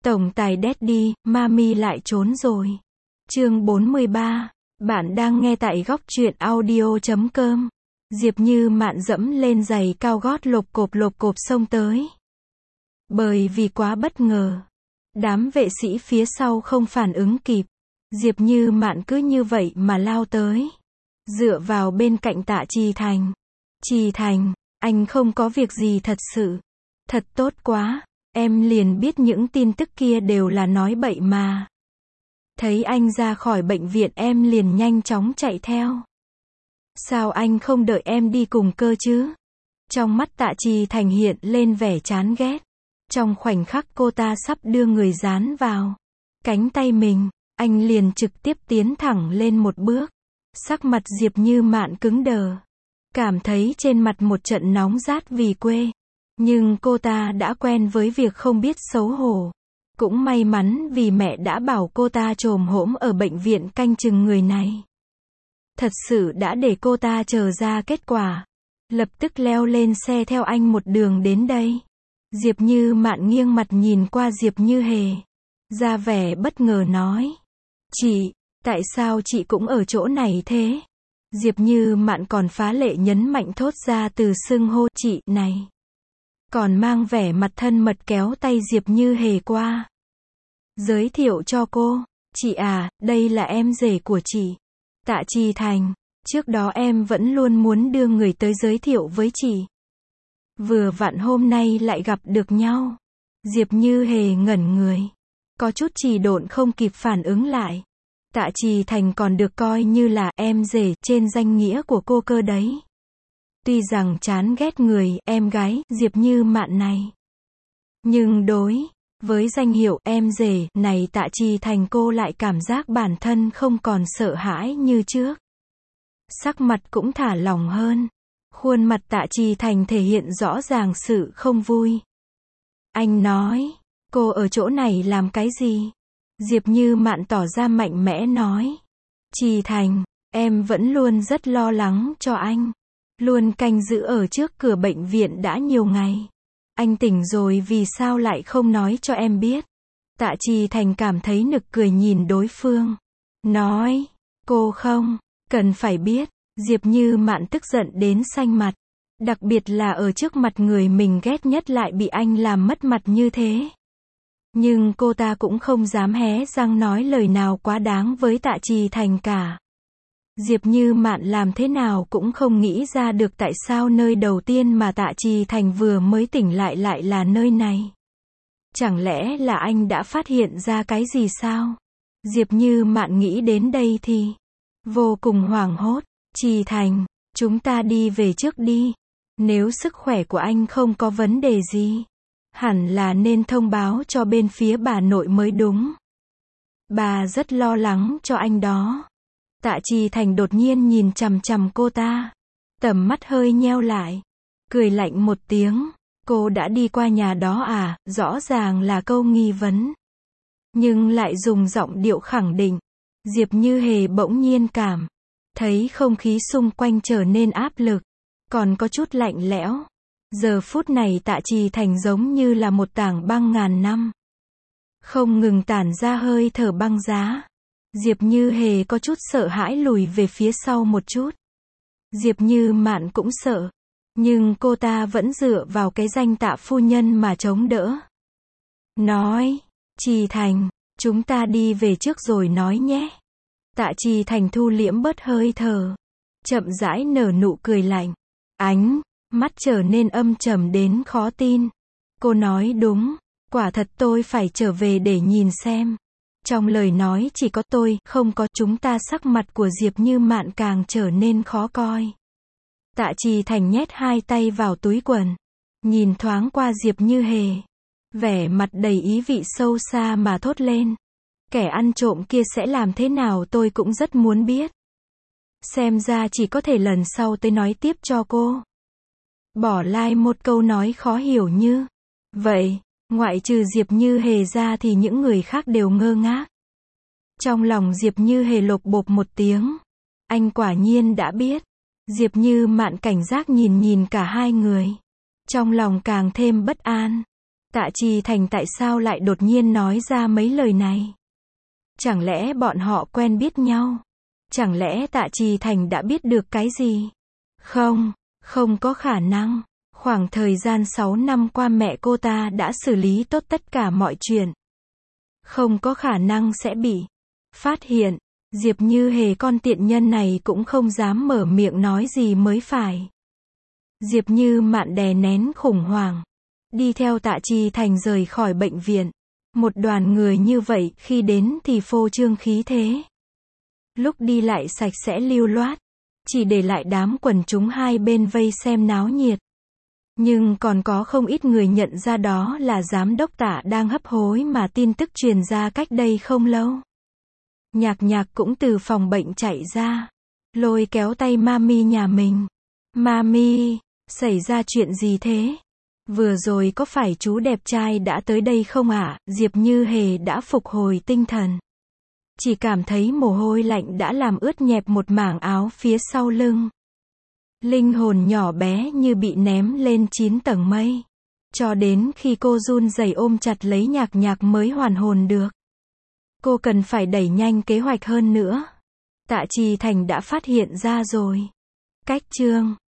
Tổng tài Daddy, Mami lại trốn rồi. Chương 43. Bạn đang nghe tại góc truyện audio.com. Diệp Như Mạn dẫm lên giày cao gót lộp cộp xông tới. Bởi vì quá bất ngờ, đám vệ sĩ phía sau không phản ứng kịp. Diệp Như Mạn cứ như vậy mà lao tới, dựa vào bên cạnh Tạ Trì Thành. Trì Thành, anh không có việc gì thật sự. Thật tốt quá, em liền biết những tin tức kia đều là nói bậy mà. Thấy anh ra khỏi bệnh viện em liền nhanh chóng chạy theo. Sao anh không đợi em đi cùng cơ chứ? Trong mắt Tạ Trì Thành hiện lên vẻ chán ghét. Trong khoảnh khắc cô ta sắp đưa người dán vào cánh tay mình, anh liền trực tiếp tiến thẳng lên một bước. Sắc mặt Diệp Như Mạn cứng đờ, cảm thấy trên mặt một trận nóng rát vì quê. Nhưng cô ta đã quen với việc không biết xấu hổ. Cũng may mắn vì mẹ đã bảo cô ta chồm hổm ở bệnh viện canh chừng người này. Thật sự đã để cô ta chờ ra kết quả. Lập tức leo lên xe theo anh một đường đến đây. Diệp Như Mạn nghiêng mặt nhìn qua Diệp Như Hề, ra vẻ bất ngờ nói: "Chị, tại sao chị cũng ở chỗ này thế?" Diệp Như Mạn còn phá lệ nhấn mạnh thốt ra từ xưng hô chị này. Còn mang vẻ mặt thân mật kéo tay Diệp Như Hề qua. "Giới thiệu cho cô, chị à, đây là em rể của chị, Tạ Trì Thành. Trước đó em vẫn luôn muốn đưa người tới giới thiệu với chị. Vừa vặn hôm nay lại gặp được nhau." Diệp Như Hề ngẩn người, có chút trì độn không kịp phản ứng lại. Tạ Trì Thành còn được coi như là em rể trên danh nghĩa của cô cơ đấy. Tuy rằng chán ghét người em gái Diệp Như Mạn này, nhưng đối với danh hiệu em rể này Tạ Trì Thành cô lại cảm giác bản thân không còn sợ hãi như trước. Sắc mặt cũng thả lỏng hơn. Khuôn mặt Tạ Trì Thành thể hiện rõ ràng sự không vui. Anh nói, cô ở chỗ này làm cái gì? Diệp Như Mạn tỏ ra mạnh mẽ nói. Trì Thành, em vẫn luôn rất lo lắng cho anh. Luôn canh giữ ở trước cửa bệnh viện đã nhiều ngày. Anh tỉnh rồi vì sao lại không nói cho em biết? Tạ Trì Thành cảm thấy nực cười nhìn đối phương. Nói, cô không cần phải biết. Diệp Như Mạn tức giận đến xanh mặt. Đặc biệt là ở trước mặt người mình ghét nhất lại bị anh làm mất mặt như thế. Nhưng cô ta cũng không dám hé răng nói lời nào quá đáng với Tạ Trì Thành cả. Diệp Như Mạn làm thế nào cũng không nghĩ ra được tại sao nơi đầu tiên mà Tạ Trì Thành vừa mới tỉnh lại là nơi này. Chẳng lẽ là anh đã phát hiện ra cái gì sao? Diệp Như Mạn nghĩ đến đây thì vô cùng hoảng hốt. Trì Thành, chúng ta đi về trước đi. Nếu sức khỏe của anh không có vấn đề gì, hẳn là nên thông báo cho bên phía bà nội mới đúng. Bà rất lo lắng cho anh đó. Tạ Trì Thành đột nhiên nhìn chằm chằm cô ta. Tầm mắt hơi nheo lại. Cười lạnh một tiếng. Cô đã đi qua nhà đó à? Rõ ràng là câu nghi vấn. Nhưng lại dùng giọng điệu khẳng định. Diệp Như Hề bỗng nhiên cảm thấy không khí xung quanh trở nên áp lực. Còn có chút lạnh lẽo. Giờ phút này Tạ Trì Thành giống như là một tảng băng ngàn năm. Không ngừng tản ra hơi thở băng giá. Diệp Như Hề có chút sợ hãi lùi về phía sau một chút. Diệp Như Mạn cũng sợ. Nhưng cô ta vẫn dựa vào cái danh Tạ phu nhân mà chống đỡ. Nói, Trì Thành, chúng ta đi về trước rồi nói nhé. Tạ Trì Thành thu liễm bớt hơi thở. Chậm rãi nở nụ cười lạnh. Ánh mắt trở nên âm trầm đến khó tin. Cô nói đúng, quả thật tôi phải trở về để nhìn xem. Trong lời nói chỉ có tôi, không có chúng ta. Sắc mặt của Diệp Như Mạn càng trở nên khó coi. Tạ Trì Thành nhét hai tay vào túi quần, nhìn thoáng qua Diệp Như Hề, vẻ mặt đầy ý vị sâu xa mà thốt lên. Kẻ ăn trộm kia sẽ làm thế nào tôi cũng rất muốn biết. Xem ra chỉ có thể lần sau tôi nói tiếp cho cô. Bỏ lại một câu nói khó hiểu như vậy. Ngoại trừ Diệp Như Hề ra thì những người khác đều ngơ ngác. Trong lòng Diệp Như Hề lộp bộp một tiếng. Anh quả nhiên đã biết. Diệp Như Mạn cảnh giác nhìn cả hai người. Trong lòng càng thêm bất an. Tạ Trì Thành tại sao lại đột nhiên nói ra mấy lời này? Chẳng lẽ bọn họ quen biết nhau? Chẳng lẽ Tạ Trì Thành đã biết được cái gì? Không, không có khả năng. Khoảng thời gian 6 năm qua mẹ cô ta đã xử lý tốt tất cả mọi chuyện. Không có khả năng sẽ bị phát hiện. Diệp Như Hề con tiện nhân này cũng không dám mở miệng nói gì mới phải. Diệp Như Mạn đè nén khủng hoảng, đi theo Tạ Trì Thành rời khỏi bệnh viện. Một đoàn người như vậy khi đến thì phô trương khí thế. Lúc đi lại sạch sẽ lưu loát, chỉ để lại đám quần chúng hai bên vây xem náo nhiệt. Nhưng còn có không ít người nhận ra đó là giám đốc Tạ đang hấp hối mà tin tức truyền ra cách đây không lâu. Nhạc Nhạc cũng từ phòng bệnh chạy ra, lôi kéo tay Mami nhà mình. Mami, xảy ra chuyện gì thế? Vừa rồi có phải chú đẹp trai đã tới đây không ạ? Diệp Như Hề đã phục hồi tinh thần. Chỉ cảm thấy mồ hôi lạnh đã làm ướt nhẹp một mảng áo phía sau lưng. Linh hồn nhỏ bé như bị ném lên 9 tầng mây. Cho đến khi cô run rẩy ôm chặt lấy Nhạc Nhạc mới hoàn hồn được. Cô cần phải đẩy nhanh kế hoạch hơn nữa. Tạ Trì Thành đã phát hiện ra rồi. Cách chương